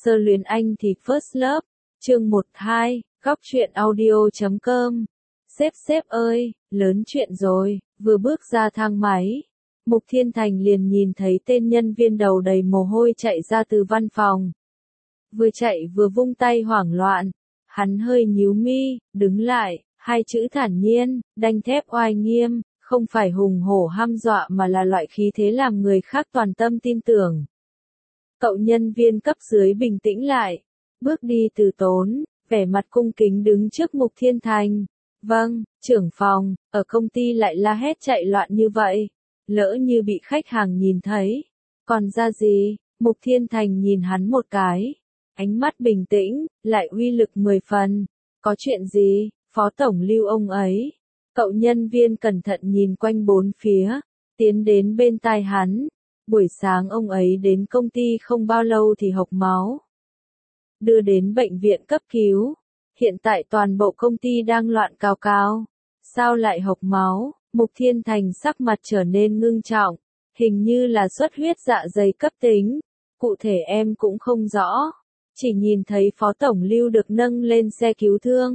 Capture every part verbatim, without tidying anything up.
Sơ luyến anh thì First Love, chương một hai, góc truyện audio chấm com. Sếp sếp ơi, lớn chuyện rồi, vừa bước ra thang máy. Mục Thiên Thành liền nhìn thấy tên nhân viên đầu đầy mồ hôi chạy ra từ văn phòng. Vừa chạy vừa vung tay hoảng loạn. Hắn hơi nhíu mi, đứng lại, hai chữ thản nhiên, đanh thép oai nghiêm, không phải hùng hổ hăm dọa mà là loại khí thế làm người khác toàn tâm tin tưởng. Cậu nhân viên cấp dưới bình tĩnh lại, bước đi từ tốn, vẻ mặt cung kính đứng trước Mục Thiên Thành. Vâng, trưởng phòng, ở công ty lại la hét chạy loạn như vậy. Lỡ như bị khách hàng nhìn thấy. Còn ra gì? Mục Thiên Thành nhìn hắn một cái. Ánh mắt bình tĩnh, lại uy lực mười phần. Có chuyện gì? Phó tổng lưu ông ấy. Cậu nhân viên cẩn thận nhìn quanh bốn phía. Tiến đến bên tai hắn. Buổi sáng ông ấy đến công ty không bao lâu thì hộc máu. Đưa đến bệnh viện cấp cứu. Hiện tại toàn bộ công ty đang loạn cào cào. Sao lại hộc máu? Mục Thiên Thành sắc mặt trở nên ngưng trọng. Hình như là xuất huyết dạ dày cấp tính. Cụ thể em cũng không rõ. Chỉ nhìn thấy phó tổng lưu được nâng lên xe cứu thương.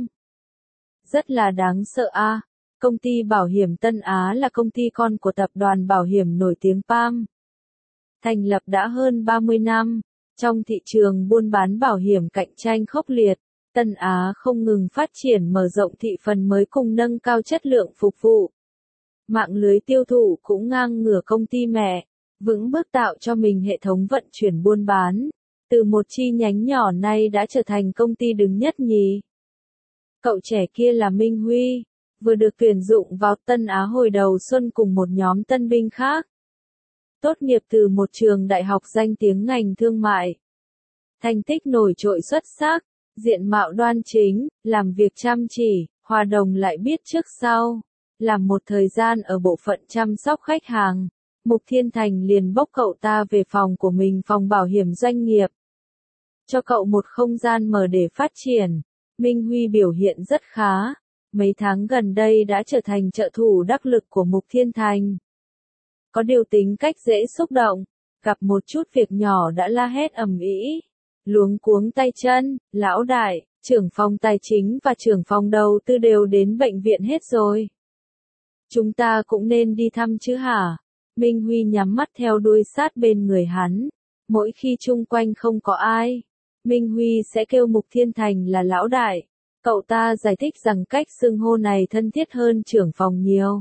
Rất là đáng sợ a. Công ty bảo hiểm Tân Á là công ty con của tập đoàn bảo hiểm nổi tiếng Pam. Thành lập đã hơn ba mươi năm. Trong thị trường buôn bán bảo hiểm cạnh tranh khốc liệt. Tân Á không ngừng phát triển mở rộng thị phần mới cùng nâng cao chất lượng phục vụ. Mạng lưới tiêu thụ cũng ngang ngửa công ty mẹ, vững bước tạo cho mình hệ thống vận chuyển buôn bán. Từ một chi nhánh nhỏ nay đã trở thành công ty đứng nhất nhì. Cậu trẻ kia là Minh Huy, vừa được tuyển dụng vào Tân Á hồi đầu xuân cùng một nhóm tân binh khác. Tốt nghiệp từ một trường đại học danh tiếng ngành thương mại. Thành tích nổi trội xuất sắc. Diện mạo đoan chính, làm việc chăm chỉ, hòa đồng lại biết trước sau. Làm một thời gian ở bộ phận chăm sóc khách hàng, Mục Thiên Thành liền bốc cậu ta về phòng của mình, phòng bảo hiểm doanh nghiệp. Cho cậu một không gian mở để phát triển. Minh Huy biểu hiện rất khá. Mấy tháng gần đây đã trở thành trợ thủ đắc lực của Mục Thiên Thành. Có điều tính cách dễ xúc động, gặp một chút việc nhỏ đã la hét ầm ĩ. Luống cuống tay chân, lão đại, trưởng phòng tài chính và trưởng phòng đầu tư đều đến bệnh viện hết rồi. Chúng ta cũng nên đi thăm chứ hả? Minh Huy nhắm mắt theo đuôi sát bên người hắn. Mỗi khi chung quanh không có ai, Minh Huy sẽ kêu Mục Thiên Thành là lão đại. Cậu ta giải thích rằng cách xưng hô này thân thiết hơn trưởng phòng nhiều.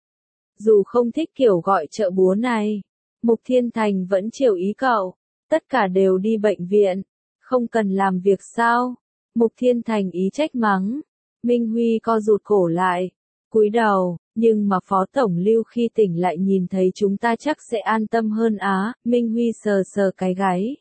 Dù không thích kiểu gọi trợ búa này, Mục Thiên Thành vẫn chiều ý cậu. Tất cả đều đi bệnh viện. Không cần làm việc sao? Mục Thiên Thành ý trách mắng. Minh Huy co rụt cổ lại, cúi đầu, nhưng mà phó tổng lưu khi tỉnh lại nhìn thấy chúng ta chắc sẽ an tâm hơn á. Minh Huy sờ sờ cái gáy.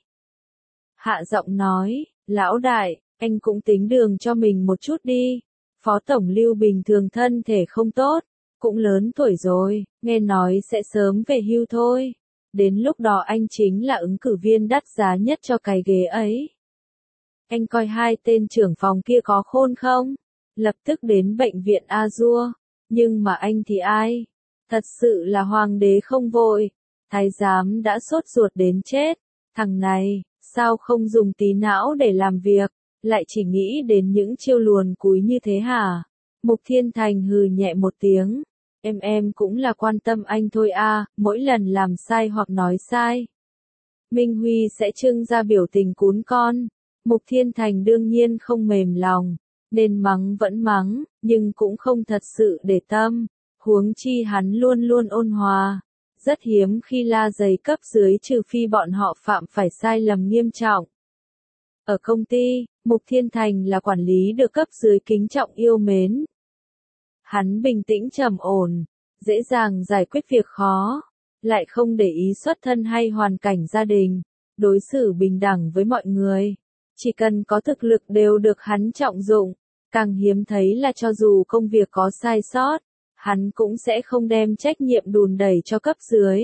Hạ giọng nói, lão đại, anh cũng tính đường cho mình một chút đi. Phó tổng lưu bình thường thân thể không tốt, cũng lớn tuổi rồi, nghe nói sẽ sớm về hưu thôi. Đến lúc đó anh chính là ứng cử viên đắt giá nhất cho cái ghế ấy. Anh coi hai tên trưởng phòng kia có khôn không? Lập tức đến bệnh viện Azure. Nhưng mà anh thì ai? Thật sự là hoàng đế không vội. Thái giám đã sốt ruột đến chết. Thằng này, sao không dùng tí não để làm việc, lại chỉ nghĩ đến những chiêu luồn cúi như thế hả? Mục Thiên Thành hừ nhẹ một tiếng. Em em cũng là quan tâm anh thôi à, mỗi lần làm sai hoặc nói sai. Minh Huy sẽ trưng ra biểu tình cún con. Mục Thiên Thành đương nhiên không mềm lòng, nên mắng vẫn mắng, nhưng cũng không thật sự để tâm. Huống chi hắn luôn luôn ôn hòa. Rất hiếm khi la giày cấp dưới trừ phi bọn họ phạm phải sai lầm nghiêm trọng. Ở công ty, Mục Thiên Thành là quản lý được cấp dưới kính trọng yêu mến. Hắn bình tĩnh trầm ổn, dễ dàng giải quyết việc khó, lại không để ý xuất thân hay hoàn cảnh gia đình, đối xử bình đẳng với mọi người. Chỉ cần có thực lực đều được hắn trọng dụng, càng hiếm thấy là cho dù công việc có sai sót, hắn cũng sẽ không đem trách nhiệm đùn đẩy cho cấp dưới.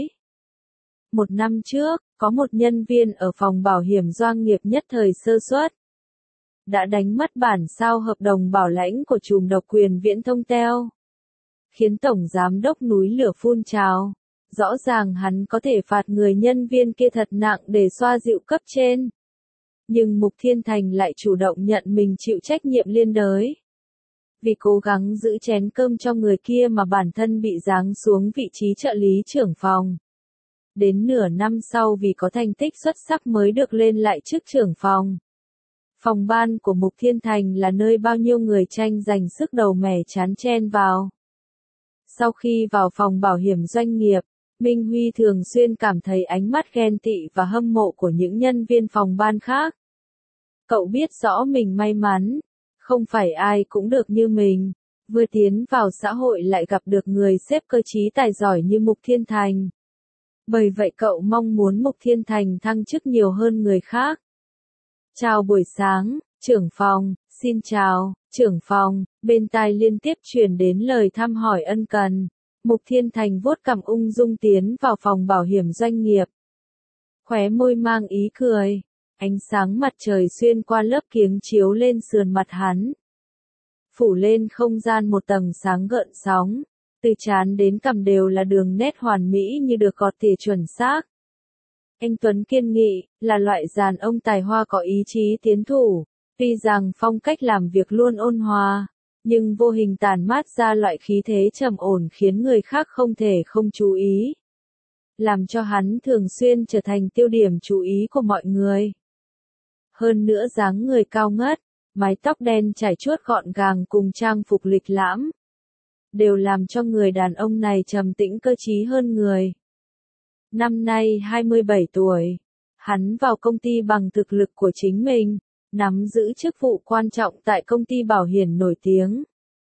Một năm trước, có một nhân viên ở phòng bảo hiểm doanh nghiệp nhất thời sơ suất, đã đánh mất bản sao hợp đồng bảo lãnh của trùm độc quyền Viễn Thông Tel, khiến tổng giám đốc núi lửa phun trào. Rõ ràng hắn có thể phạt người nhân viên kia thật nặng để xoa dịu cấp trên. Nhưng Mục Thiên Thành lại chủ động nhận mình chịu trách nhiệm liên đới. Vì cố gắng giữ chén cơm cho người kia mà bản thân bị giáng xuống vị trí trợ lý trưởng phòng. Đến nửa năm sau vì có thành tích xuất sắc mới được lên lại chức trưởng phòng. Phòng ban của Mục Thiên Thành là nơi bao nhiêu người tranh giành sức đầu mẻ chán chen vào. Sau khi vào phòng bảo hiểm doanh nghiệp, Minh Huy thường xuyên cảm thấy ánh mắt ghen tị và hâm mộ của những nhân viên phòng ban khác. Cậu biết rõ mình may mắn, không phải ai cũng được như mình, vừa tiến vào xã hội lại gặp được người sếp cơ trí tài giỏi như Mục Thiên Thành. Bởi vậy cậu mong muốn Mục Thiên Thành thăng chức nhiều hơn người khác. Chào buổi sáng, trưởng phòng, xin chào, trưởng phòng, bên tai liên tiếp truyền đến lời thăm hỏi ân cần. Mục Thiên Thành vuốt cằm ung dung tiến vào phòng bảo hiểm doanh nghiệp. Khóe môi mang ý cười, ánh sáng mặt trời xuyên qua lớp kiếng chiếu lên sườn mặt hắn. Phủ lên không gian một tầng sáng gợn sóng, từ trán đến cằm đều là đường nét hoàn mỹ như được gọt tỉa chuẩn xác. Anh Tuấn kiên nghị, là loại đàn ông tài hoa có ý chí tiến thủ, tuy rằng phong cách làm việc luôn ôn hòa, nhưng vô hình tản mát ra loại khí thế trầm ổn khiến người khác không thể không chú ý. Làm cho hắn thường xuyên trở thành tiêu điểm chú ý của mọi người. Hơn nữa dáng người cao ngất, mái tóc đen chải chuốt gọn gàng cùng trang phục lịch lãm, đều làm cho người đàn ông này trầm tĩnh cơ trí hơn người. Năm nay hai mươi bảy tuổi, hắn vào công ty bằng thực lực của chính mình, nắm giữ chức vụ quan trọng tại công ty bảo hiểm nổi tiếng.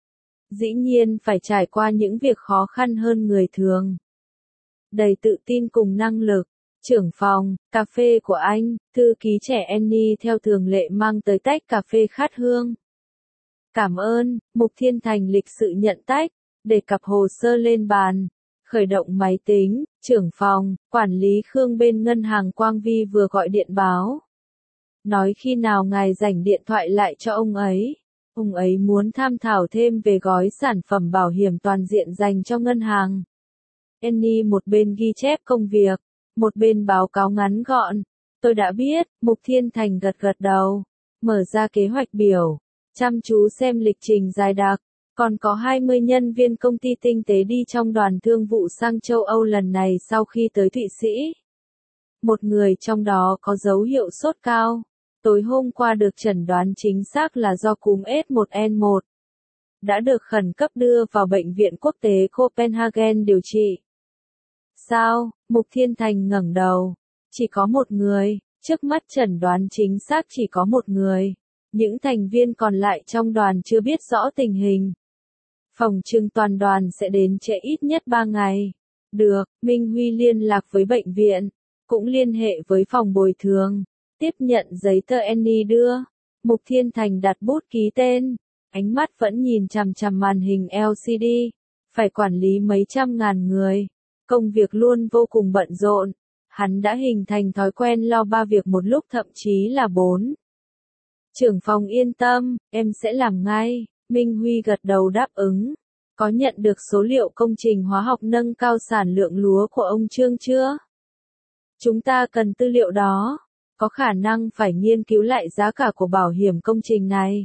Dĩ nhiên phải trải qua những việc khó khăn hơn người thường. Đầy tự tin cùng năng lực, trưởng phòng, cà phê của anh, thư ký trẻ Annie theo thường lệ mang tới tách cà phê khát hương. Cảm ơn, Mục Thiên Thành lịch sự nhận tách, để cặp hồ sơ lên bàn. Khởi động máy tính, trưởng phòng, quản lý Khương bên ngân hàng Quang Vi vừa gọi điện báo. Nói khi nào ngài rảnh điện thoại lại cho ông ấy. Ông ấy muốn tham thảo thêm về gói sản phẩm bảo hiểm toàn diện dành cho ngân hàng. Annie một bên ghi chép công việc, một bên báo cáo ngắn gọn. Tôi đã biết, Mục Thiên Thành gật gật đầu, mở ra kế hoạch biểu, chăm chú xem lịch trình dài đặc. Còn có hai mươi nhân viên công ty tinh tế đi trong đoàn thương vụ sang châu Âu lần này sau khi tới Thụy Sĩ. Một người trong đó có dấu hiệu sốt cao. Tối hôm qua được chẩn đoán chính xác là do cúm S một N một. Đã được khẩn cấp đưa vào bệnh viện quốc tế Copenhagen điều trị. Sao? Mục Thiên Thành ngẩng đầu. Chỉ có một người, trước mắt chẩn đoán chính xác chỉ có một người. Những thành viên còn lại trong đoàn chưa biết rõ tình hình. Phòng trưng toàn đoàn sẽ đến trễ ít nhất ba ngày. Được, Minh Huy liên lạc với bệnh viện, cũng liên hệ với phòng bồi thường, tiếp nhận giấy tờ Annie đưa. Mục Thiên Thành đặt bút ký tên, ánh mắt vẫn nhìn chằm chằm màn hình L C D, phải quản lý mấy trăm ngàn người, công việc luôn vô cùng bận rộn, hắn đã hình thành thói quen lo ba việc một lúc thậm chí là bốn. Trưởng phòng yên tâm, em sẽ làm ngay. Minh Huy gật đầu đáp ứng. Có nhận được số liệu công trình hóa học nâng cao sản lượng lúa của ông Trương chưa? Chúng ta cần tư liệu đó. Có khả năng phải nghiên cứu lại giá cả của bảo hiểm công trình này.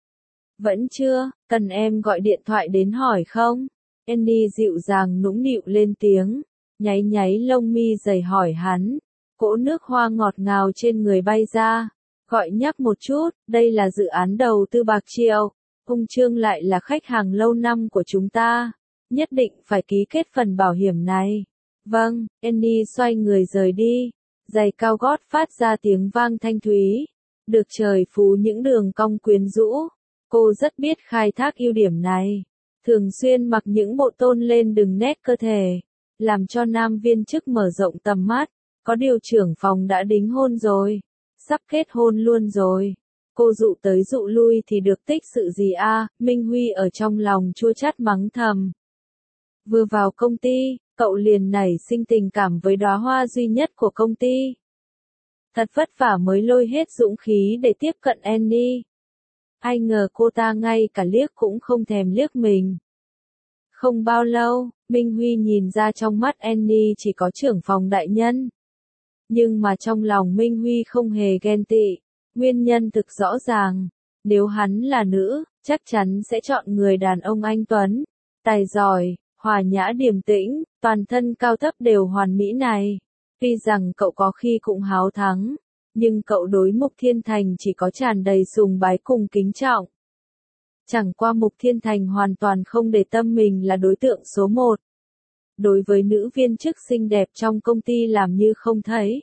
Vẫn chưa, cần em gọi điện thoại đến hỏi không? Annie dịu dàng nũng nịu lên tiếng, nháy nháy lông mi dày hỏi hắn. Cỗ nước hoa ngọt ngào trên người bay ra. Gọi nhắc một chút, đây là dự án đầu tư bạc triệu. Ông Trương lại là khách hàng lâu năm của chúng ta. Nhất định phải ký kết phần bảo hiểm này. Vâng, Annie xoay người rời đi. Giày cao gót phát ra tiếng vang thanh thúy. Được trời phú những đường cong quyến rũ. Cô rất biết khai thác ưu điểm này. Thường xuyên mặc những bộ tôn lên đường nét cơ thể. Làm cho nam viên chức mở rộng tầm mắt. Có điều trưởng phòng đã đính hôn rồi. Sắp kết hôn luôn rồi. Cô dụ tới dụ lui thì được tích sự gì a? À? Minh Huy ở trong lòng chua chát mắng thầm. Vừa vào công ty, cậu liền nảy sinh tình cảm với đóa hoa duy nhất của công ty. Thật vất vả mới lôi hết dũng khí để tiếp cận Annie. Ai ngờ cô ta ngay cả liếc cũng không thèm liếc mình. Không bao lâu, Minh Huy nhìn ra trong mắt Annie chỉ có trưởng phòng đại nhân. Nhưng mà trong lòng Minh Huy không hề ghen tị. Nguyên nhân thực rõ ràng, nếu hắn là nữ, chắc chắn sẽ chọn người đàn ông anh tuấn, tài giỏi, hòa nhã điềm tĩnh, toàn thân cao thấp đều hoàn mỹ này. Tuy rằng cậu có khi cũng háo thắng, nhưng cậu đối Mục Thiên Thành chỉ có tràn đầy sùng bái cùng kính trọng. Chẳng qua Mục Thiên Thành hoàn toàn không để tâm mình là đối tượng số một. Đối với nữ viên chức xinh đẹp trong công ty làm như không thấy.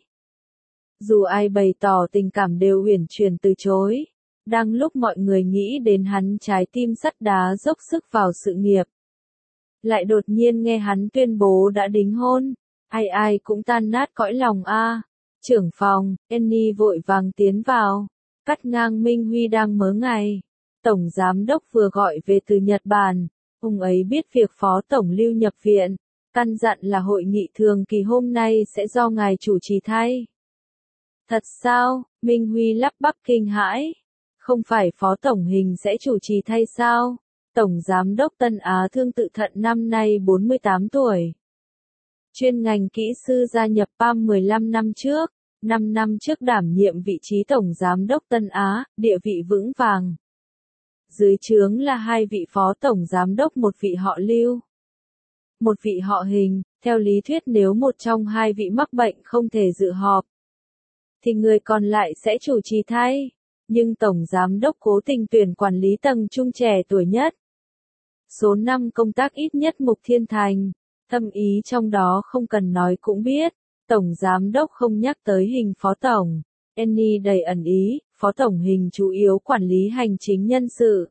Dù ai bày tỏ tình cảm đều uyển chuyển từ chối. Đang lúc mọi người nghĩ đến hắn trái tim sắt đá dốc sức vào sự nghiệp. Lại đột nhiên nghe hắn tuyên bố đã đính hôn. Ai ai cũng tan nát cõi lòng a. Trưởng phòng, Annie vội vàng tiến vào. Cắt ngang Minh Huy đang mớ ngày. Tổng giám đốc vừa gọi về từ Nhật Bản. Ông ấy biết việc Phó Tổng Lưu nhập viện. Căn dặn là hội nghị thường kỳ hôm nay sẽ do ngài chủ trì thay. Thật sao? Minh Huy lắp bắp kinh hãi. Không phải Phó Tổng Hình sẽ chủ trì thay sao? Tổng Giám đốc Tân Á Thương Tự Thận năm nay bốn mươi tám tuổi. Chuyên ngành kỹ sư gia nhập pê a em mười lăm năm trước, năm năm trước đảm nhiệm vị trí Tổng Giám đốc Tân Á, địa vị vững vàng. Dưới trướng là hai vị Phó Tổng Giám đốc một vị họ Lưu. Một vị họ Hình, theo lý thuyết nếu một trong hai vị mắc bệnh không thể dự họp, thì người còn lại sẽ chủ trì thay. Nhưng Tổng Giám đốc cố tình tuyển quản lý tầng trung trẻ tuổi nhất. Số năm công tác ít nhất Mục Thiên Thành. Thâm ý trong đó không cần nói cũng biết. Tổng Giám đốc không nhắc tới Hình Phó Tổng. Annie đầy ẩn ý, Phó Tổng Hình chủ yếu quản lý hành chính nhân sự.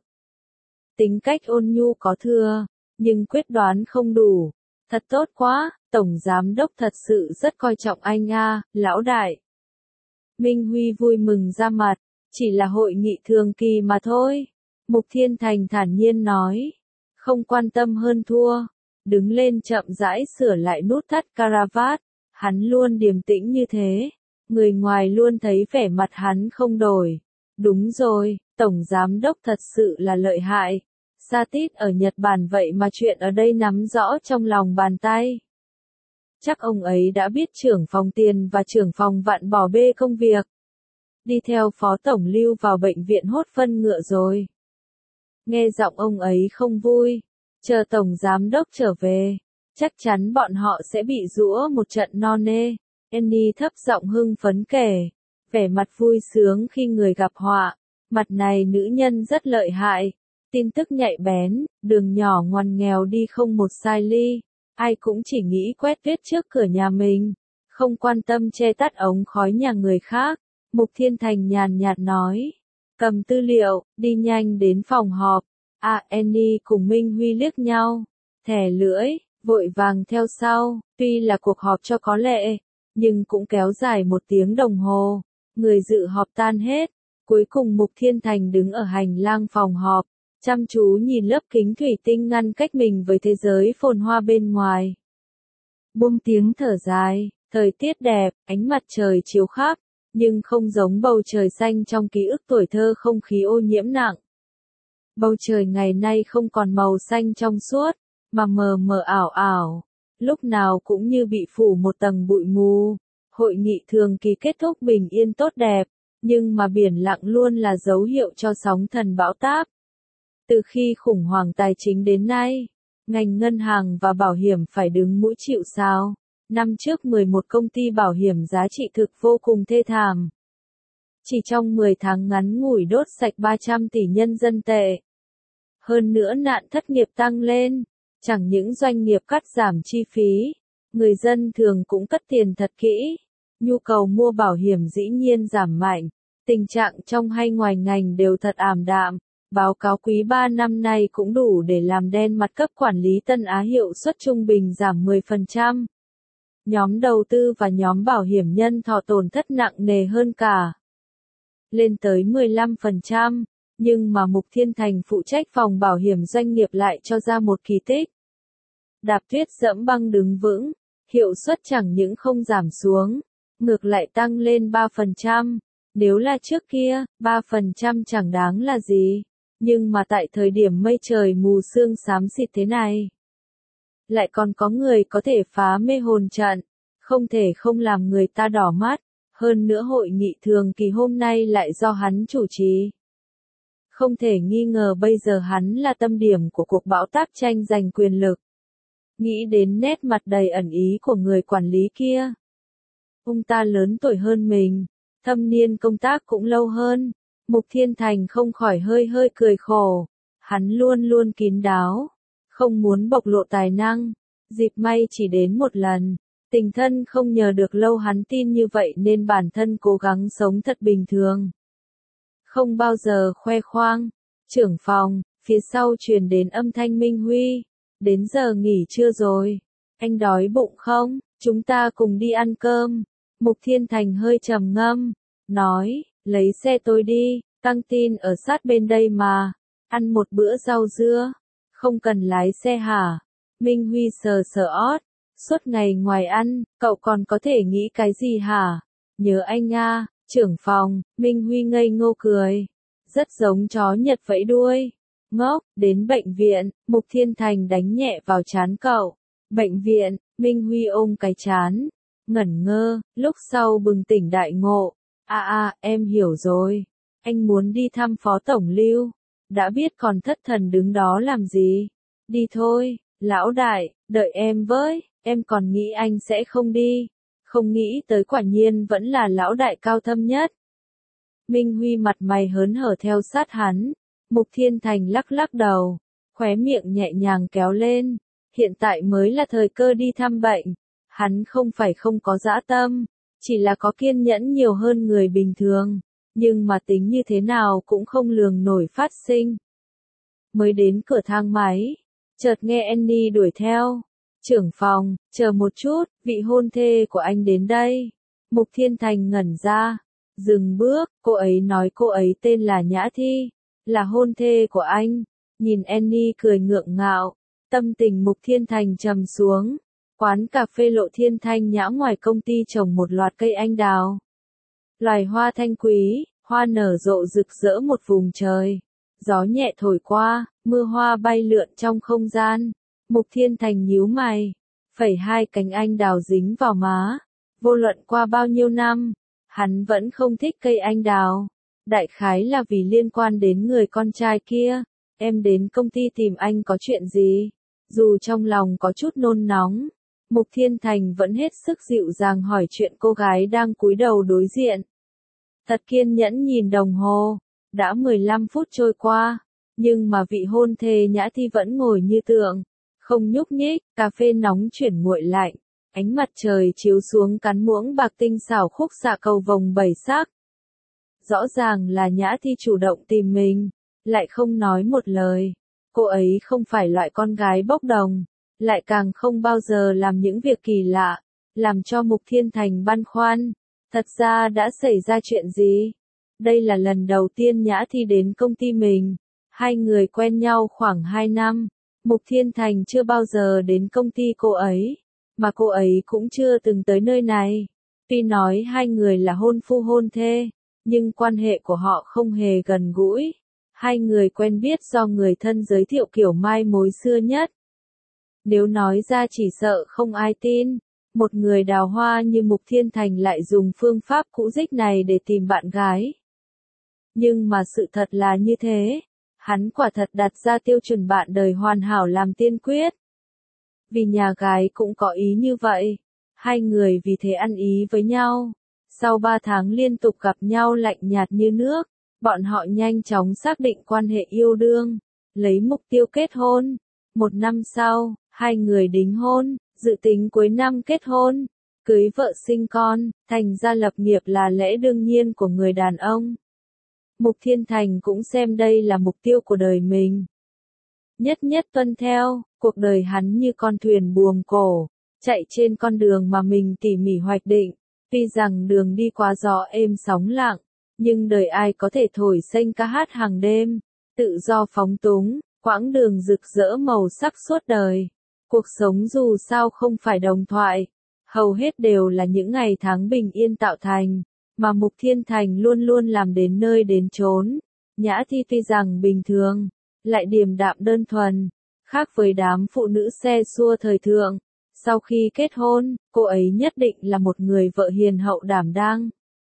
Tính cách ôn nhu có thừa, nhưng quyết đoán không đủ. Thật tốt quá, Tổng Giám đốc thật sự rất coi trọng anh a, lão đại. Minh Huy vui mừng ra mặt, chỉ là hội nghị thường kỳ mà thôi. Mục Thiên Thành thản nhiên nói, không quan tâm hơn thua, đứng lên chậm rãi sửa lại nút thắt caravat, hắn luôn điềm tĩnh như thế, người ngoài luôn thấy vẻ mặt hắn không đổi. Đúng rồi, Tổng Giám đốc thật sự là lợi hại. Satit ở Nhật Bản vậy mà chuyện ở đây nắm rõ trong lòng bàn tay. Chắc ông ấy đã biết trưởng phòng tiền và trưởng phòng vạn bỏ bê công việc. Đi theo Phó Tổng Lưu vào bệnh viện hốt phân ngựa rồi. Nghe giọng ông ấy không vui. Chờ Tổng Giám đốc trở về, chắc chắn bọn họ sẽ bị giũa một trận no nê. Annie thấp giọng hưng phấn kể. Vẻ mặt vui sướng khi người gặp họa. Mặt này nữ nhân rất lợi hại. Tin tức nhạy bén, đường nhỏ ngoằn nghèo đi không một sai ly. Ai cũng chỉ nghĩ quét tuyết trước cửa nhà mình. Không quan tâm che tắt ống khói nhà người khác. Mục Thiên Thành nhàn nhạt nói. Cầm tư liệu, đi nhanh đến phòng họp. À, Annie cùng Minh Huy liếc nhau. Thẻ lưỡi, vội vàng theo sau. Tuy là cuộc họp cho có lệ, nhưng cũng kéo dài một tiếng đồng hồ. Người dự họp tan hết. Cuối cùng Mục Thiên Thành đứng ở hành lang phòng họp. Chăm chú nhìn lớp kính thủy tinh ngăn cách mình với thế giới phồn hoa bên ngoài. Buông tiếng thở dài, thời tiết đẹp, ánh mặt trời chiếu khắp, nhưng không giống bầu trời xanh trong ký ức tuổi thơ không khí ô nhiễm nặng. Bầu trời ngày nay không còn màu xanh trong suốt, mà mờ mờ ảo ảo, lúc nào cũng như bị phủ một tầng bụi mù. Hội nghị thường kỳ kết thúc bình yên tốt đẹp, nhưng mà biển lặng luôn là dấu hiệu cho sóng thần bão táp. Từ khi khủng hoảng tài chính đến nay, ngành ngân hàng và bảo hiểm phải đứng mũi chịu sào. Năm trước mười một công ty bảo hiểm giá trị thực vô cùng thê thảm. Chỉ trong mười tháng ngắn ngủi đốt sạch ba trăm tỷ nhân dân tệ. Hơn nữa nạn thất nghiệp tăng lên, chẳng những doanh nghiệp cắt giảm chi phí, người dân thường cũng cất tiền thật kỹ. Nhu cầu mua bảo hiểm dĩ nhiên giảm mạnh, tình trạng trong hay ngoài ngành đều thật ảm đạm. Báo cáo quý ba năm nay cũng đủ để làm đen mặt cấp quản lý Tân Á, hiệu suất trung bình giảm mười phần trăm. Nhóm đầu tư và nhóm bảo hiểm nhân thọ tổn thất nặng nề hơn cả, lên tới mười lăm phần trăm, nhưng mà Mục Thiên Thành phụ trách phòng bảo hiểm doanh nghiệp lại cho ra một kỳ tích. Đạp tuyết dẫm băng đứng vững, hiệu suất chẳng những không giảm xuống, ngược lại tăng lên ba phần trăm. Nếu là trước kia, ba phần trăm chẳng đáng là gì. Nhưng mà tại thời điểm mây trời mù sương xám xịt thế này, lại còn có người có thể phá mê hồn trận, không thể không làm người ta đỏ mắt. Hơn nữa hội nghị thường kỳ hôm nay lại do hắn chủ trì. Không thể nghi ngờ bây giờ hắn là tâm điểm của cuộc bão táp tranh giành quyền lực. Nghĩ đến nét mặt đầy ẩn ý của người quản lý kia. Ông ta lớn tuổi hơn mình, thâm niên công tác cũng lâu hơn. Mục Thiên Thành không khỏi hơi hơi cười khổ. Hắn luôn luôn kín đáo, không muốn bộc lộ tài năng. Dịp may chỉ đến một lần. Tình thân không nhờ được lâu, hắn tin như vậy nên bản thân cố gắng sống thật bình thường. Không bao giờ khoe khoang. Trưởng phòng, phía sau truyền đến âm thanh Minh Huy. Đến giờ nghỉ trưa rồi. Anh đói bụng không? Chúng ta cùng đi ăn cơm. Mục Thiên Thành hơi trầm ngâm. Nói, lấy xe tôi đi, căng tin ở sát bên đây mà. Ăn một bữa rau dưa. Không cần lái xe hả? Minh Huy sờ sờ ót. Suốt ngày ngoài ăn, cậu còn có thể nghĩ cái gì hả? Nhớ anh à, trưởng phòng. Minh Huy ngây ngô cười. Rất giống chó Nhật vẫy đuôi. Ngốc, đến bệnh viện. Mục Thiên Thành đánh nhẹ vào trán cậu. Bệnh viện. Minh Huy ôm cái trán. Ngẩn ngơ, lúc sau bừng tỉnh đại ngộ. À à, em hiểu rồi. Anh muốn đi thăm Phó Tổng Lưu. Đã biết còn thất thần đứng đó làm gì? Đi thôi, lão đại, đợi em với. Em còn nghĩ anh sẽ không đi. Không nghĩ tới quả nhiên vẫn là lão đại cao thâm nhất. Minh Huy mặt mày hớn hở theo sát hắn. Mục Thiên Thành lắc lắc đầu. Khóe miệng nhẹ nhàng kéo lên. Hiện tại mới là thời cơ đi thăm bệnh. Hắn không phải không có dã tâm. Chỉ là có kiên nhẫn nhiều hơn người bình thường. Nhưng mà tính như thế nào cũng không lường nổi phát sinh. Mới đến cửa thang máy. Chợt nghe Annie đuổi theo. Trưởng phòng, chờ một chút, vị hôn thê của anh đến đây. Mục Thiên Thành ngẩn ra. Dừng bước, cô ấy nói cô ấy tên là Nhã Thi. Là hôn thê của anh. Nhìn Annie cười ngượng ngạo. Tâm tình Mục Thiên Thành trầm xuống. Quán cà phê Lộ Thiên Thanh Nhã ngoài công ty trồng một loạt cây anh đào. Loài hoa thanh quý, hoa nở rộ rực rỡ một vùng trời. Gió nhẹ thổi qua, mưa hoa bay lượn trong không gian. Mục Thiên Thành nhíu mày, phẩy hai cánh anh đào dính vào má. Vô luận qua bao nhiêu năm, hắn vẫn không thích cây anh đào. Đại khái là vì liên quan đến người con trai kia. Em đến công ty tìm anh có chuyện gì? Dù trong lòng có chút nôn nóng, Mục Thiên Thành vẫn hết sức dịu dàng hỏi chuyện cô gái đang cúi đầu đối diện. Thật kiên nhẫn nhìn đồng hồ, đã mười lăm phút trôi qua, nhưng mà vị hôn thê Nhã Thi vẫn ngồi như tượng, không nhúc nhích. Cà phê nóng chuyển nguội lạnh, ánh mặt trời chiếu xuống cán muỗng bạc tinh xảo khúc xạ cầu vồng bảy sắc. Rõ ràng là Nhã Thi chủ động tìm mình, lại không nói một lời. Cô ấy không phải loại con gái bốc đồng, lại càng không bao giờ làm những việc kỳ lạ, làm cho Mục Thiên Thành băn khoăn. Thật ra đã xảy ra chuyện gì? Đây là lần đầu tiên Nhã Thi đến công ty mình. Hai người quen nhau khoảng hai năm. Mục Thiên Thành chưa bao giờ đến công ty cô ấy, mà cô ấy cũng chưa từng tới nơi này. Tuy nói hai người là hôn phu hôn thê, nhưng quan hệ của họ không hề gần gũi. Hai người quen biết do người thân giới thiệu kiểu mai mối xưa nhất. Nếu nói ra chỉ sợ không ai tin. Một người đào hoa như Mục Thiên Thành lại dùng phương pháp cũ dích này để tìm bạn gái. Nhưng mà sự thật là như thế. Hắn quả thật đặt ra tiêu chuẩn bạn đời hoàn hảo làm tiên quyết. Vì nhà gái cũng có ý như vậy. Hai người vì thế ăn ý với nhau. Sau ba tháng liên tục gặp nhau lạnh nhạt như nước, bọn họ nhanh chóng xác định quan hệ yêu đương, lấy mục tiêu kết hôn. Một năm sau, hai người đính hôn, dự tính cuối năm kết hôn, cưới vợ sinh con, thành gia lập nghiệp là lẽ đương nhiên của người đàn ông. Mục Thiên Thành cũng xem đây là mục tiêu của đời mình. Nhất nhất tuân theo, cuộc đời hắn như con thuyền buồm cổ, chạy trên con đường mà mình tỉ mỉ hoạch định. Tuy rằng đường đi quá gió êm sóng lặng, nhưng đời ai có thể thổi xanh ca hát hàng đêm, tự do phóng túng, quãng đường rực rỡ màu sắc suốt đời. Cuộc sống dù sao không phải đồng thoại, hầu hết đều là những ngày tháng bình yên tạo thành, mà Mục Thiên Thành luôn luôn làm đến nơi đến chốn. Nhã Thi tuy rằng bình thường, lại điềm đạm đơn thuần, khác với đám phụ nữ xe xua thời thượng. Sau khi kết hôn, cô ấy nhất định là một người vợ hiền hậu đảm đang.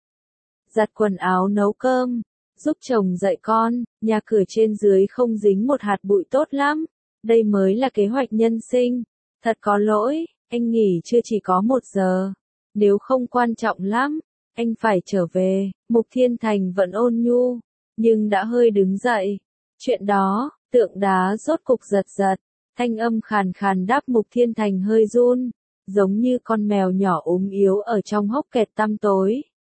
giặt quần áo nấu cơm, giúp chồng dạy con, nhà cửa trên dưới không dính một hạt bụi tốt lắm. Đây mới là kế hoạch nhân sinh. Thật có lỗi, anh nghỉ chưa chỉ có một giờ. Nếu không quan trọng lắm, anh phải trở về. Mục Thiên Thành vẫn ôn nhu, nhưng đã hơi đứng dậy. Chuyện đó, tượng đá rốt cục giật giật. Thanh âm khàn khàn đáp Mục Thiên Thành hơi run, giống như con mèo nhỏ ốm yếu ở trong hốc kẹt tăm tối.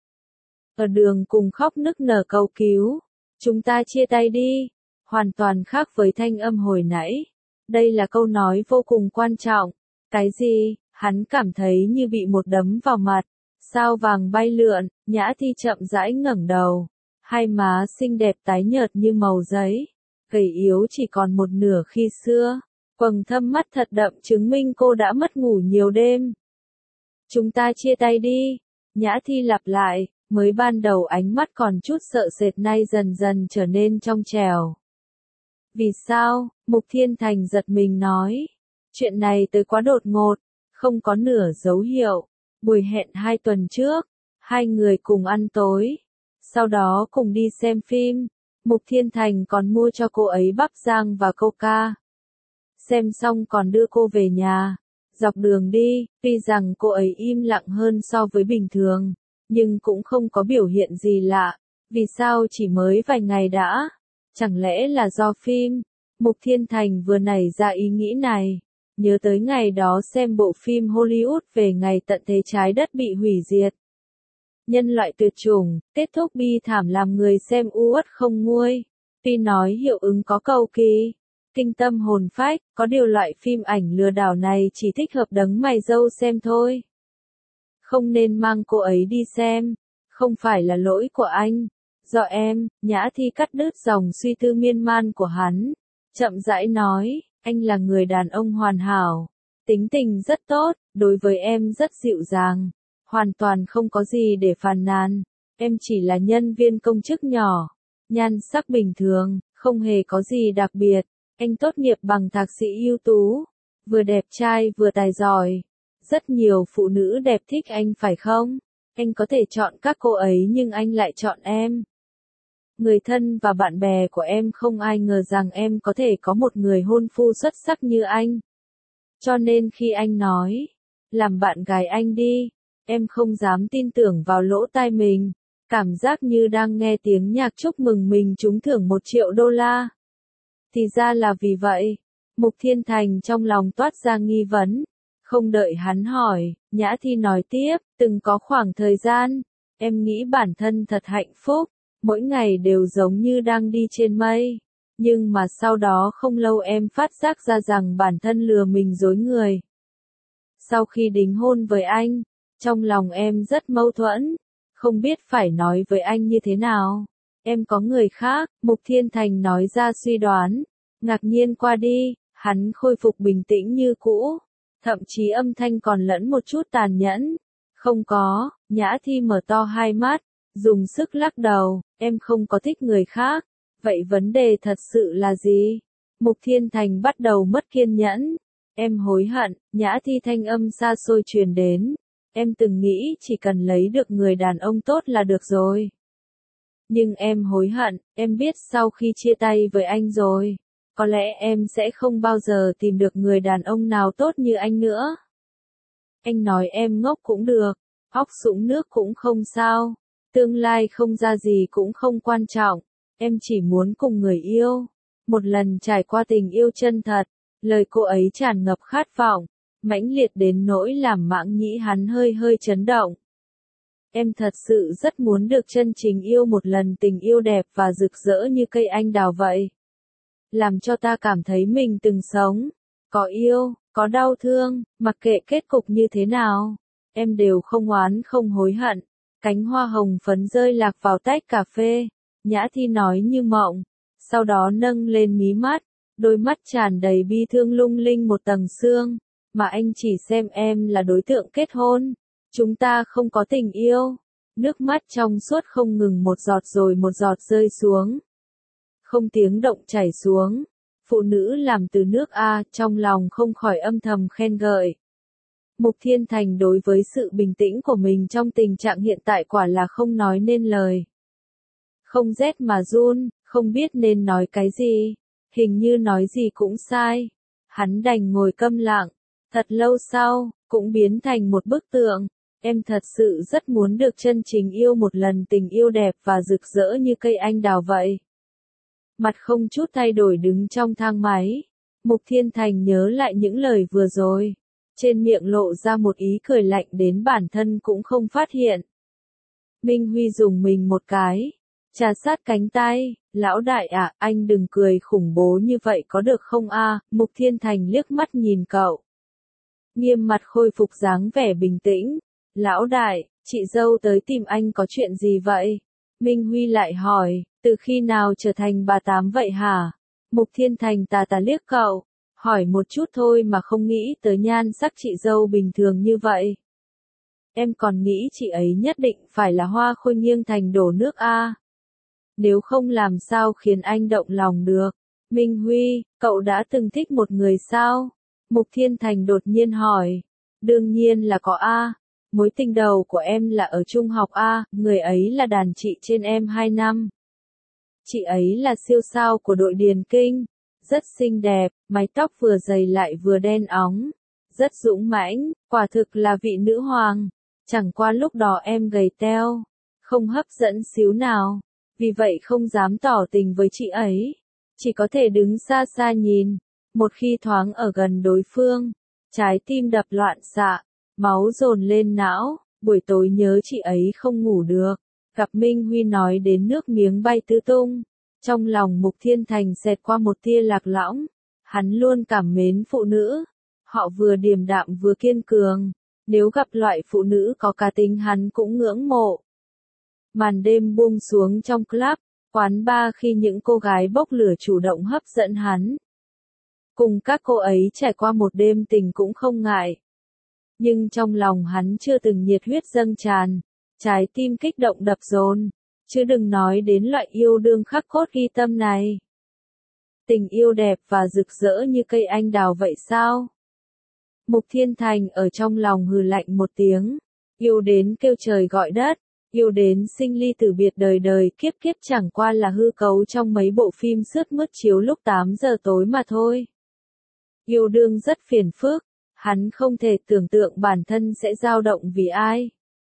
Ở đường cùng khóc nức nở cầu cứu. Chúng ta chia tay đi. Hoàn toàn khác với thanh âm hồi nãy. Đây là câu nói vô cùng quan trọng. Cái gì? Hắn cảm thấy như bị một đấm vào mặt. Sao vàng bay lượn, Nhã Thi chậm rãi ngẩng đầu. Hai má xinh đẹp tái nhợt như màu giấy. Gầy yếu chỉ còn một nửa khi xưa. Quầng thâm mắt thật đậm chứng minh cô đã mất ngủ nhiều đêm. Chúng ta chia tay đi. Nhã Thi lặp lại, mới ban đầu ánh mắt còn chút sợ sệt nay dần dần trở nên trong trẻo. Vì sao? Mục Thiên Thành giật mình nói. Chuyện này tới quá đột ngột, không có nửa dấu hiệu. Buổi hẹn hai tuần trước, hai người cùng ăn tối. Sau đó cùng đi xem phim. Mục Thiên Thành còn mua cho cô ấy bắp rang và coca. Xem xong còn đưa cô về nhà. Dọc đường đi, tuy rằng cô ấy im lặng hơn so với bình thường, nhưng cũng không có biểu hiện gì lạ. Vì sao chỉ mới vài ngày đã? Chẳng lẽ là do phim? Mục Thiên Thành vừa nảy ra ý nghĩ này. Nhớ tới ngày đó xem bộ phim Hollywood về ngày tận thế trái đất bị hủy diệt. Nhân loại tuyệt chủng, kết thúc bi thảm làm người xem u uất không nguôi. Tuy nói hiệu ứng có cầu kỳ, kinh tâm hồn phách, có điều loại phim ảnh lừa đảo này chỉ thích hợp đấng mày râu xem thôi. Không nên mang cô ấy đi xem, không phải là lỗi của anh, do em. Nhã Thi cắt đứt dòng suy tư miên man của hắn, chậm rãi nói, anh là người đàn ông hoàn hảo, tính tình rất tốt, đối với em rất dịu dàng, hoàn toàn không có gì để phàn nàn, em chỉ là nhân viên công chức nhỏ, nhan sắc bình thường, không hề có gì đặc biệt. Anh tốt nghiệp bằng thạc sĩ ưu tú, vừa đẹp trai vừa tài giỏi. Rất nhiều phụ nữ đẹp thích anh phải không? Anh có thể chọn các cô ấy nhưng anh lại chọn em. Người thân và bạn bè của em không ai ngờ rằng em có thể có một người hôn phu xuất sắc như anh. Cho nên khi anh nói, làm bạn gái anh đi, em không dám tin tưởng vào lỗ tai mình. Cảm giác như đang nghe tiếng nhạc chúc mừng mình trúng thưởng một triệu đô la. Thì ra là vì vậy, Mục Thiên Thành trong lòng toát ra nghi vấn. Không đợi hắn hỏi, Nhã Thi nói tiếp, từng có khoảng thời gian, em nghĩ bản thân thật hạnh phúc, mỗi ngày đều giống như đang đi trên mây. Nhưng mà sau đó không lâu em phát giác ra rằng bản thân lừa mình dối người. Sau khi đính hôn với anh, trong lòng em rất mâu thuẫn, không biết phải nói với anh như thế nào. Em có người khác, Mục Thiên Thành nói ra suy đoán. Ngạc nhiên qua đi, hắn khôi phục bình tĩnh như cũ. Thậm chí âm thanh còn lẫn một chút tàn nhẫn. Không có, Nhã Thi mở to hai mắt, dùng sức lắc đầu, em không có thích người khác. Vậy vấn đề thật sự là gì? Mục Thiên Thành bắt đầu mất kiên nhẫn. Em hối hận, Nhã Thi thanh âm xa xôi truyền đến. Em từng nghĩ chỉ cần lấy được người đàn ông tốt là được rồi. Nhưng em hối hận, em biết sau khi chia tay với anh rồi, có lẽ em sẽ không bao giờ tìm được người đàn ông nào tốt như anh nữa. Anh nói em ngốc cũng được, óc sũng nước cũng không sao, tương lai không ra gì cũng không quan trọng, em chỉ muốn cùng người yêu, một lần trải qua tình yêu chân thật. Lời cô ấy tràn ngập khát vọng, mãnh liệt đến nỗi làm Mãng Nhĩ hắn hơi hơi chấn động. Em thật sự rất muốn được chân chính yêu một lần tình yêu đẹp và rực rỡ như cây anh đào vậy. Làm cho ta cảm thấy mình từng sống, có yêu, có đau thương, mặc kệ kết cục như thế nào, em đều không oán không hối hận. Cánh hoa hồng phấn rơi lạc vào tách cà phê, Nhã Thi nói như mộng, sau đó nâng lên mí mắt, đôi mắt tràn đầy bi thương lung linh một tầng sương, mà anh chỉ xem em là đối tượng kết hôn. Chúng ta không có tình yêu. Nước mắt trong suốt không ngừng một giọt rồi một giọt rơi xuống. Không tiếng động chảy xuống. Phụ nữ làm từ nước A, trong lòng không khỏi âm thầm khen ngợi. Mục Thiên Thành đối với sự bình tĩnh của mình trong tình trạng hiện tại quả là không nói nên lời. Không rét mà run, không biết nên nói cái gì, hình như nói gì cũng sai. Hắn đành ngồi câm lặng, thật lâu sau, cũng biến thành một bức tượng. Em thật sự rất muốn được chân chính yêu một lần tình yêu đẹp và rực rỡ như cây anh đào vậy. Mặt không chút thay đổi đứng trong thang máy. Mục Thiên Thành nhớ lại những lời vừa rồi. Trên miệng lộ ra một ý cười lạnh đến bản thân cũng không phát hiện. Minh Huy dùng mình một cái. Trà sát cánh tay. Lão đại ạ, à, anh đừng cười khủng bố như vậy có được không a? À? Mục Thiên Thành liếc mắt nhìn cậu. Nghiêm mặt khôi phục dáng vẻ bình tĩnh. Lão đại, chị dâu tới tìm anh có chuyện gì vậy? Minh Huy lại hỏi, từ khi nào trở thành bà tám vậy hả? Mục Thiên Thành tà tà liếc cậu, hỏi một chút thôi mà không nghĩ tới nhan sắc chị dâu bình thường như vậy. Em còn nghĩ chị ấy nhất định phải là hoa khôi nghiêng thành đổ nước a. À? Nếu không làm sao khiến anh động lòng được? Minh Huy, cậu đã từng thích một người sao? Mục Thiên Thành đột nhiên hỏi. Đương nhiên là có a. À. Mối tình đầu của em là ở trung học A, à, người ấy là đàn chị trên em hai năm. Chị ấy là siêu sao của đội điền kinh, rất xinh đẹp, mái tóc vừa dày lại vừa đen óng, rất dũng mãnh, quả thực là vị nữ hoàng. Chẳng qua lúc đó em gầy teo, không hấp dẫn xíu nào, vì vậy không dám tỏ tình với chị ấy, chỉ có thể đứng xa xa nhìn. Một khi thoáng ở gần đối phương, trái tim đập loạn xạ. Máu dồn lên não, buổi tối nhớ chị ấy không ngủ được. Gặp Minh Huy nói đến nước miếng bay tứ tung. Trong lòng Mục Thiên Thành xẹt qua một tia lạc lõng. Hắn luôn cảm mến phụ nữ. Họ vừa điềm đạm vừa kiên cường. Nếu gặp loại phụ nữ có cá tính hắn cũng ngưỡng mộ. Màn đêm buông xuống trong club, quán bar khi những cô gái bốc lửa chủ động hấp dẫn hắn. Cùng các cô ấy trải qua một đêm tình cũng không ngại. Nhưng trong lòng hắn chưa từng nhiệt huyết dâng tràn, trái tim kích động đập dồn, chứ đừng nói đến loại yêu đương khắc cốt ghi tâm này. Tình yêu đẹp và rực rỡ như cây anh đào vậy sao? Mục Thiên Thành ở trong lòng hừ lạnh một tiếng, yêu đến kêu trời gọi đất, yêu đến sinh ly tử biệt đời đời kiếp kiếp chẳng qua là hư cấu trong mấy bộ phim sướt mướt chiếu lúc tám giờ tối mà thôi. Yêu đương rất phiền phức. Hắn không thể tưởng tượng bản thân sẽ dao động vì ai.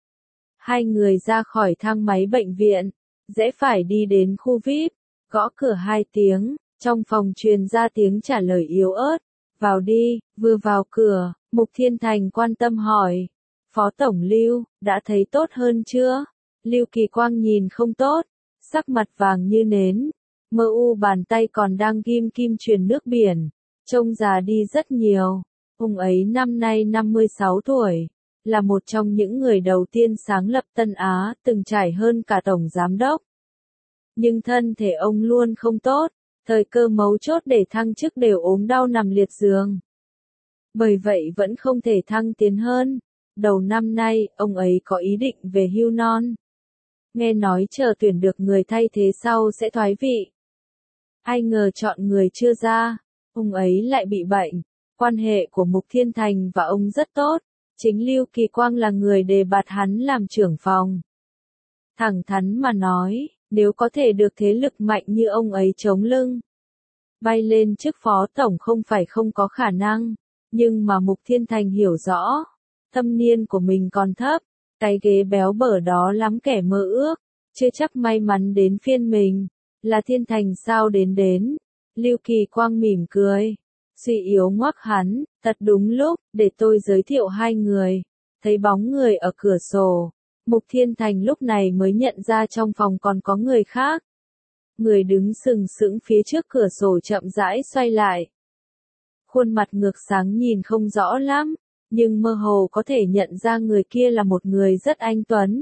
Hai người ra khỏi thang máy bệnh viện, rẽ phải đi đến khu vi ai pi, gõ cửa hai tiếng, trong phòng truyền ra tiếng trả lời yếu ớt, vào đi. Vừa vào cửa, Mục Thiên Thành quan tâm hỏi, Phó Tổng Lưu, đã thấy tốt hơn chưa? Lưu Kỳ Quang nhìn không tốt, sắc mặt vàng như nến, mơ u bàn tay còn đang ghim kim truyền nước biển, trông già đi rất nhiều. Ông ấy năm nay năm mươi sáu tuổi, là một trong những người đầu tiên sáng lập Tân Á, từng trải hơn cả tổng giám đốc. Nhưng thân thể ông luôn không tốt, thời cơ mấu chốt để thăng chức đều ốm đau nằm liệt giường. Bởi vậy vẫn không thể thăng tiến hơn. Đầu năm nay, ông ấy có ý định về hưu non. Nghe nói chờ tuyển được người thay thế sau sẽ thoái vị. Ai ngờ chọn người chưa ra, ông ấy lại bị bệnh. Quan hệ của Mục Thiên Thành và ông rất tốt, chính Lưu Kỳ Quang là người đề bạt hắn làm trưởng phòng. Thẳng thắn mà nói, nếu có thể được thế lực mạnh như ông ấy chống lưng, bay lên chức phó tổng không phải không có khả năng, nhưng mà Mục Thiên Thành hiểu rõ, thâm niên của mình còn thấp, cái ghế béo bở đó lắm kẻ mơ ước, chưa chắc may mắn đến phiên mình, là Thiên Thành sao đến đến. Lưu Kỳ Quang mỉm cười. Suy yếu ngoắc hắn, thật đúng lúc, để tôi giới thiệu hai người. Thấy bóng người ở cửa sổ, Mục Thiên Thành lúc này mới nhận ra trong phòng còn có người khác. Người đứng sừng sững phía trước cửa sổ chậm rãi xoay lại. Khuôn mặt ngược sáng nhìn không rõ lắm, nhưng mơ hồ có thể nhận ra người kia là một người rất anh tuấn.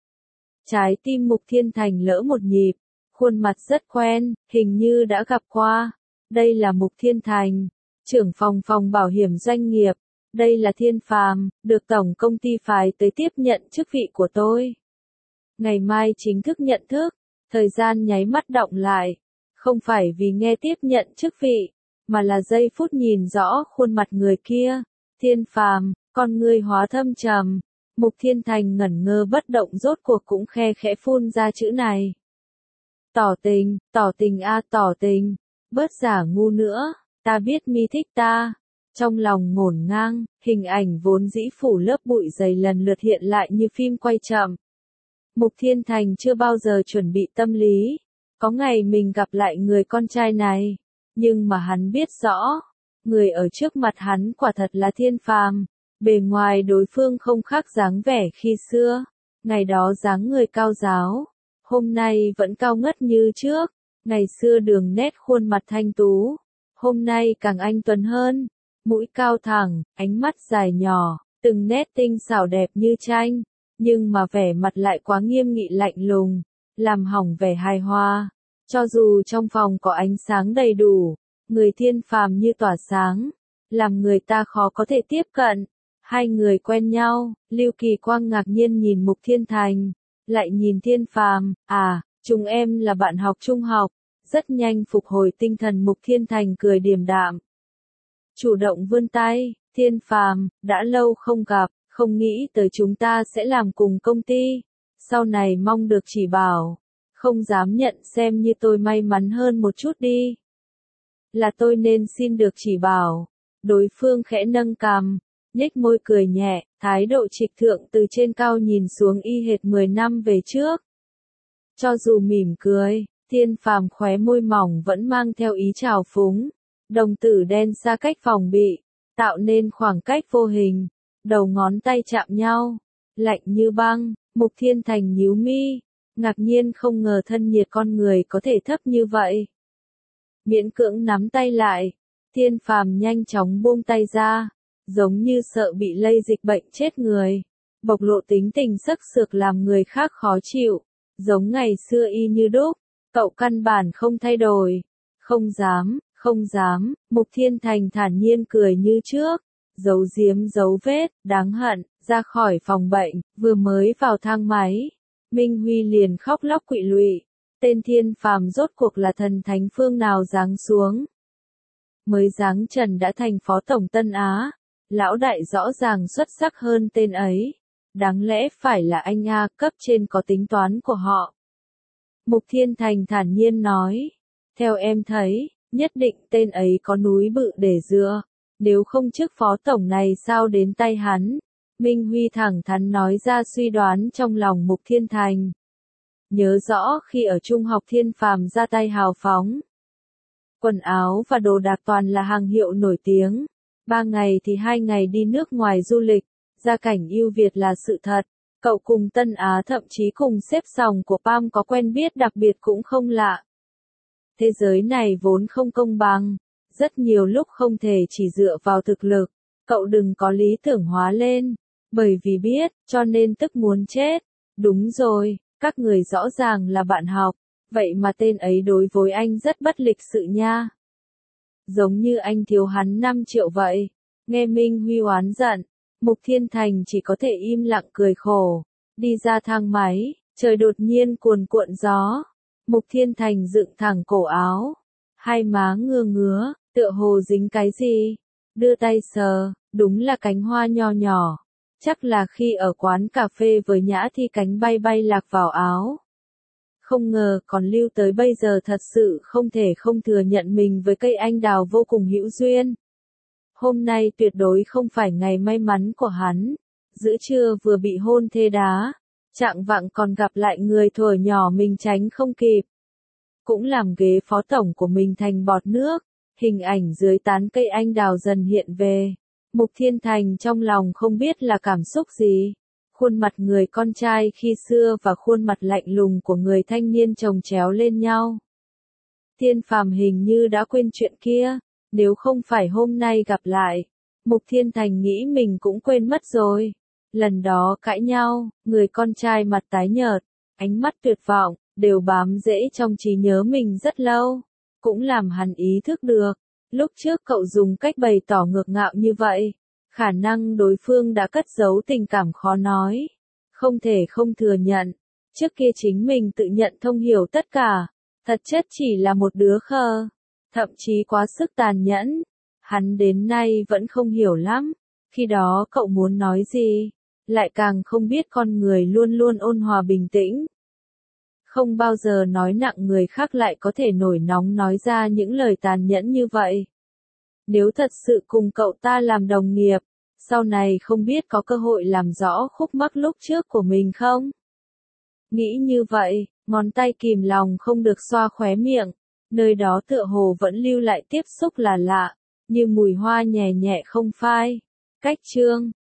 Trái tim Mục Thiên Thành lỡ một nhịp, khuôn mặt rất quen, hình như đã gặp qua. Đây là Mục Thiên Thành, trưởng phòng phòng bảo hiểm doanh nghiệp. Đây là Thiên Phàm, được tổng công ty phái tới tiếp nhận chức vị của tôi. Ngày mai chính thức nhận thức, thời gian nháy mắt động lại. Không phải vì nghe tiếp nhận chức vị, mà là giây phút nhìn rõ khuôn mặt người kia. Thiên Phàm, con ngươi hóa thâm trầm. Mục Thiên Thành ngẩn ngơ bất động rốt cuộc cũng khe khẽ phun ra chữ này. Tỏ tình, tỏ tình a tỏ tình, bớt giả ngu nữa, ta biết mi thích ta. Trong lòng ngổn ngang, hình ảnh vốn dĩ phủ lớp bụi dày lần lượt hiện lại như phim quay chậm. Mục Thiên Thành chưa bao giờ chuẩn bị tâm lý, có ngày mình gặp lại người con trai này, nhưng mà hắn biết rõ, người ở trước mặt hắn quả thật là Thiên Phàm, bề ngoài đối phương không khác dáng vẻ khi xưa, ngày đó dáng người cao giáo, hôm nay vẫn cao ngất như trước, ngày xưa đường nét khuôn mặt thanh tú, hôm nay càng anh tuấn hơn, mũi cao thẳng, ánh mắt dài nhỏ, từng nét tinh xảo đẹp như tranh, nhưng mà vẻ mặt lại quá nghiêm nghị lạnh lùng, làm hỏng vẻ hài hòa. Cho dù trong phòng có ánh sáng đầy đủ, người Thiên Phàm như tỏa sáng, làm người ta khó có thể tiếp cận. Hai người quen nhau, Lưu Kỳ Quang ngạc nhiên nhìn Mục Thiên Thành, lại nhìn Thiên Phàm, à, chúng em là bạn học trung học, rất nhanh phục hồi tinh thần. Mục Thiên Thành cười điềm đạm, chủ động vươn tay, Thiên Phàm, đã lâu không gặp, không nghĩ tới chúng ta sẽ làm cùng công ty, sau này mong được chỉ bảo, không dám nhận xem như tôi may mắn hơn một chút đi. Là tôi nên xin được chỉ bảo, đối phương khẽ nâng cằm, nhếch môi cười nhẹ, thái độ trịch thượng từ trên cao nhìn xuống y hệt mười năm về trước. Cho dù mỉm cười, Thiên Phàm khóe môi mỏng vẫn mang theo ý trào phúng, đồng tử đen xa cách phòng bị, tạo nên khoảng cách vô hình, đầu ngón tay chạm nhau, lạnh như băng. Mục Thiên Thành nhíu mi, ngạc nhiên không ngờ thân nhiệt con người có thể thấp như vậy. Miễn cưỡng nắm tay lại, Thiên Phàm nhanh chóng buông tay ra, giống như sợ bị lây dịch bệnh chết người, bộc lộ tính tình sắc sược làm người khác khó chịu, giống ngày xưa y như đúc, cậu căn bản không thay đổi. Không dám, không dám, Mục Thiên Thành thản nhiên cười như trước, giấu giếm dấu vết, đáng hận, ra khỏi phòng bệnh, vừa mới vào thang máy, Minh Huy liền khóc lóc quỵ lụy, tên Thiên Phàm rốt cuộc là thần thánh phương nào giáng xuống. Mới giáng trần đã thành phó tổng Tân Á, lão đại rõ ràng xuất sắc hơn tên ấy, đáng lẽ phải là anh A, cấp trên có tính toán của họ. Mục Thiên Thành thản nhiên nói, theo em thấy, nhất định tên ấy có núi bự để dựa, nếu không chức phó tổng này sao đến tay hắn. Minh Huy thẳng thắn nói ra suy đoán trong lòng Mục Thiên Thành. Nhớ rõ khi ở trung học Thiên Phàm ra tay hào phóng. Quần áo và đồ đạc toàn là hàng hiệu nổi tiếng. Ba ngày thì hai ngày đi nước ngoài du lịch, gia cảnh ưu việt là sự thật. Cậu cùng Tân Á thậm chí cùng xếp sòng của Pam có quen biết đặc biệt cũng không lạ. Thế giới này vốn không công bằng, rất nhiều lúc không thể chỉ dựa vào thực lực. Cậu đừng có lý tưởng hóa lên, bởi vì biết, cho nên tức muốn chết. Đúng rồi, các người rõ ràng là bạn học, vậy mà tên ấy đối với anh rất bất lịch sự nha. Giống như anh thiếu hắn năm triệu vậy. Nghe Minh Huy oán giận, Mục Thiên Thành chỉ có thể im lặng cười khổ. Đi ra thang máy, trời đột nhiên cuồn cuộn gió. Mục Thiên Thành dựng thẳng cổ áo, hai má ngưa ngứa, tựa hồ dính cái gì. Đưa tay sờ, đúng là cánh hoa nho nhỏ. Chắc là khi ở quán cà phê với Nhã Thi cánh bay bay lạc vào áo. Không ngờ còn lưu tới bây giờ, thật sự không thể không thừa nhận mình với cây anh đào vô cùng hữu duyên. Hôm nay tuyệt đối không phải ngày may mắn của hắn. Giữa trưa vừa bị hôn thê đá, trạng vạng còn gặp lại người thuở nhỏ mình tránh không kịp. Cũng làm ghế phó tổng của mình thành bọt nước, hình ảnh dưới tán cây anh đào dần hiện về. Mục Thiên Thành trong lòng không biết là cảm xúc gì. Khuôn mặt người con trai khi xưa và khuôn mặt lạnh lùng của người thanh niên chồng chéo lên nhau. Thiên Phàm hình như đã quên chuyện kia, nếu không phải hôm nay gặp lại, Mục Thiên Thành nghĩ mình cũng quên mất rồi. Lần đó cãi nhau, người con trai mặt tái nhợt, ánh mắt tuyệt vọng, đều bám rễ trong trí nhớ mình rất lâu, cũng làm hắn ý thức được. Lúc trước cậu dùng cách bày tỏ ngược ngạo như vậy, khả năng đối phương đã cất giấu tình cảm khó nói. Không thể không thừa nhận, trước kia chính mình tự nhận thông hiểu tất cả, thật chất chỉ là một đứa khờ, thậm chí quá sức tàn nhẫn. Hắn đến nay vẫn không hiểu lắm, Khi đó cậu muốn nói gì? Lại càng không biết con người luôn luôn ôn hòa bình tĩnh. Không bao giờ nói nặng người khác lại có thể nổi nóng nói ra những lời tàn nhẫn như vậy. Nếu thật sự cùng cậu ta làm đồng nghiệp, sau này không biết có cơ hội làm rõ khúc mắc lúc trước của mình không? Nghĩ như vậy, ngón tay kìm lòng không được xoa khóe miệng, nơi đó tựa hồ vẫn lưu lại tiếp xúc là lạ, như mùi hoa nhẹ nhẹ không phai. Cách chương